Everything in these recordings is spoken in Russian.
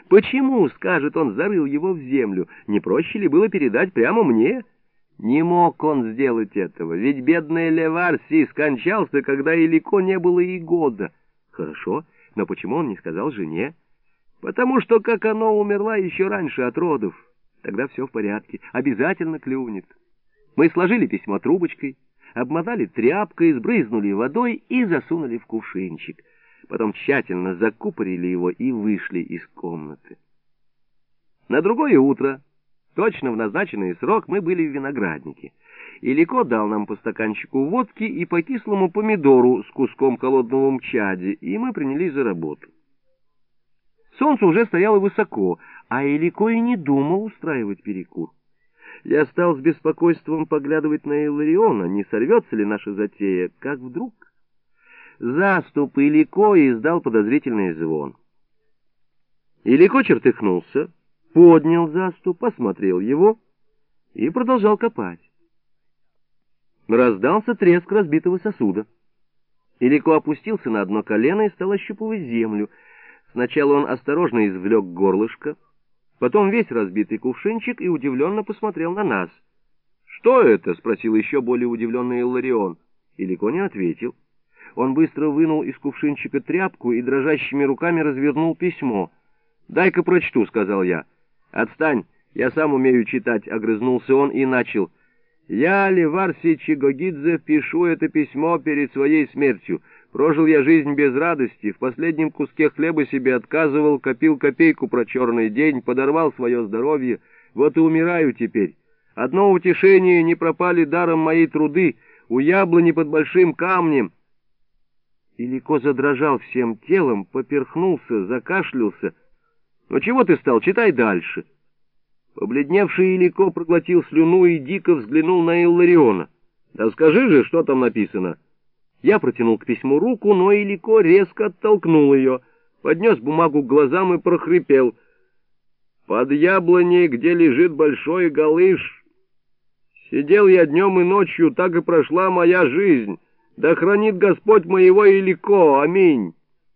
Почему, скажет он, зарыл его в землю? Не проще ли было передать прямо мне? Не мог он сделать этого, ведь бедный Леварсий скончался, когда Илико не было и года. Хорошо, но почему он не сказал жене? Потому что, как она умерла еще раньше от родов, тогда все в порядке, обязательно клюнет. Мы сложили письмо трубочкой, обмотали тряпкой, сбрызнули водой и засунули в кувшинчик. Потом тщательно закупорили его и вышли из комнаты. На другое утро, точно в назначенный срок, мы были в винограднике. Илико дал нам по стаканчику водки и по кислому помидору с куском холодного мчади, и мы принялись за работу. Солнце уже стояло высоко, а Илико и не думал устраивать перекур. Я стал с беспокойством поглядывать на Иллариона, не сорвется ли наша затея, как вдруг заступ Илико издал подозрительный звон. Илико чертыхнулся, поднял заступ, осмотрел его и продолжал копать. Раздался треск разбитого сосуда. Илико опустился на одно колено и стал ощупывать землю. Сначала он осторожно извлек горлышко, потом весь разбитый кувшинчик и удивленно посмотрел на нас. «Что это?» — спросил еще более удивленный Илларион. Илико не ответил. Он быстро вынул из кувшинчика тряпку и дрожащими руками развернул письмо. «Дай-ка прочту», — сказал я. «Отстань, я сам умею читать», — огрызнулся он и начал. «Я, Леварсий Чигогидзе, пишу это письмо перед своей смертью. Прожил я жизнь без радости, в последнем куске хлеба себе отказывал, копил копейку про черный день, подорвал свое здоровье, вот и умираю теперь. Одно утешение, не пропали даром мои труды, у яблони под большим камнем». Илико задрожал всем телом, поперхнулся, закашлялся. «Ну чего ты стал? Читай дальше». Побледневший Илико проглотил слюну и дико взглянул на Иллариона. «Да скажи же, что там написано?» Я протянул к письму руку, но Илико резко оттолкнул ее, поднес бумагу к глазам и прохрипел. «Под яблоней, где лежит большой галыш. Сидел я днем и ночью, так и прошла моя жизнь. Да хранит Господь моего Илико, аминь».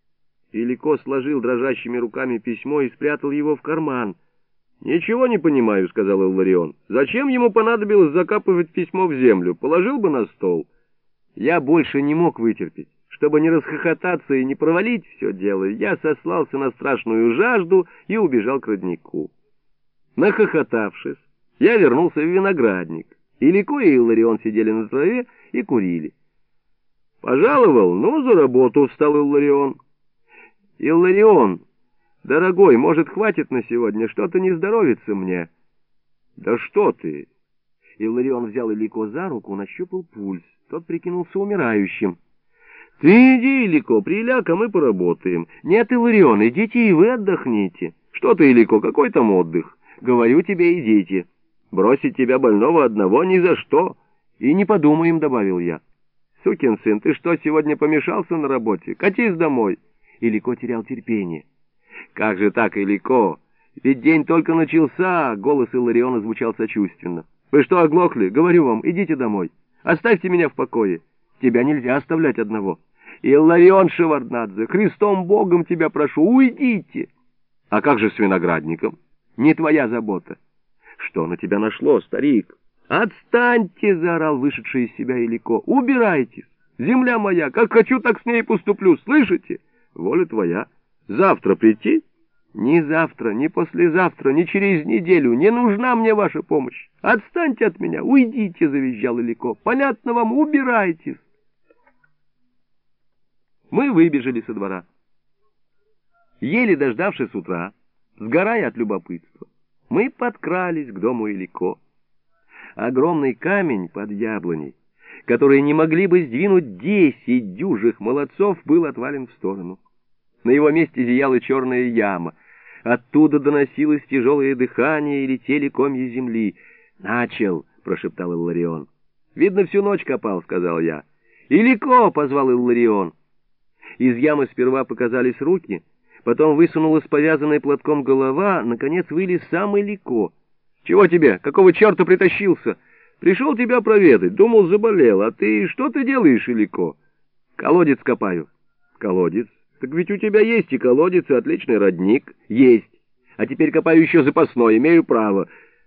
Илико сложил дрожащими руками письмо и спрятал его в карман. «Ничего не понимаю», — сказал Илларион. «Зачем ему понадобилось закапывать письмо в землю? Положил бы на стол». Я больше не мог вытерпеть. Чтобы не расхохотаться и не провалить все дело, я сослался на страшную жажду и убежал к роднику. Нахохотавшись, я вернулся в виноградник. Илико и Илларион сидели на траве и курили. «Пожаловал? Ну, за работу», — встал Илларион. «Илларион, дорогой, может, хватит на сегодня? Что-то не здоровится мне». «Да что ты!» Илларион взял Илико за руку, нащупал пульс. Тот прикинулся умирающим. «Ты иди, Илико, приляг, а мы поработаем». «Нет, Илларион, идите и вы отдохните». «Что ты, Илико, какой там отдых?» «Говорю тебе, идите. Бросить тебя больного одного ни за что». «И не подумаем», — добавил я. «Сукин сын, ты что, сегодня помешался на работе? Катись домой». Илико терял терпение. «Как же так, Илико? Ведь день только начался», — голос Иллариона звучал сочувственно. «Вы что, оглохли? Говорю вам, идите домой. Оставьте меня в покое. Тебя нельзя оставлять одного. Илларион Шеварднадзе, Христом Богом тебя прошу, уйдите». «А как же с виноградником?» «Не твоя забота». «Что на тебя нашло, старик?» «Отстаньте!» — заорал вышедший из себя Илико. «Убирайтесь! Земля моя, как хочу, так с ней поступлю, слышите? Воля твоя. Завтра прийти?» «Ни завтра, ни послезавтра, ни через неделю. Не нужна мне ваша помощь. Отстаньте от меня, уйдите!» — завизжал Илико. «Понятно вам, убирайтесь!» Мы выбежали со двора. Еле дождавшись утра, сгорая от любопытства, мы подкрались к дому Илико. Огромный камень под яблоней, который не могли бы сдвинуть 10 дюжих молодцов, был отвален в сторону. На его месте зияла черная яма. Оттуда доносилось тяжелое дыхание и летели комья земли. «Начал!» — прошептал Илларион. «Видно, всю ночь копал», — сказал я. «Илико!» — позвал Илларион. Из ямы сперва показались руки, потом высунулась повязанная платком голова, наконец вылез сам Илико. «Чего тебе? Какого черта притащился?» «Пришел тебя проведать, думал, заболел. А ты что ты делаешь, Илико?» «Колодец копаю». «Колодец? Так ведь у тебя есть и колодец, и отличный родник». «Есть. а теперь копаю еще запасной, имею право.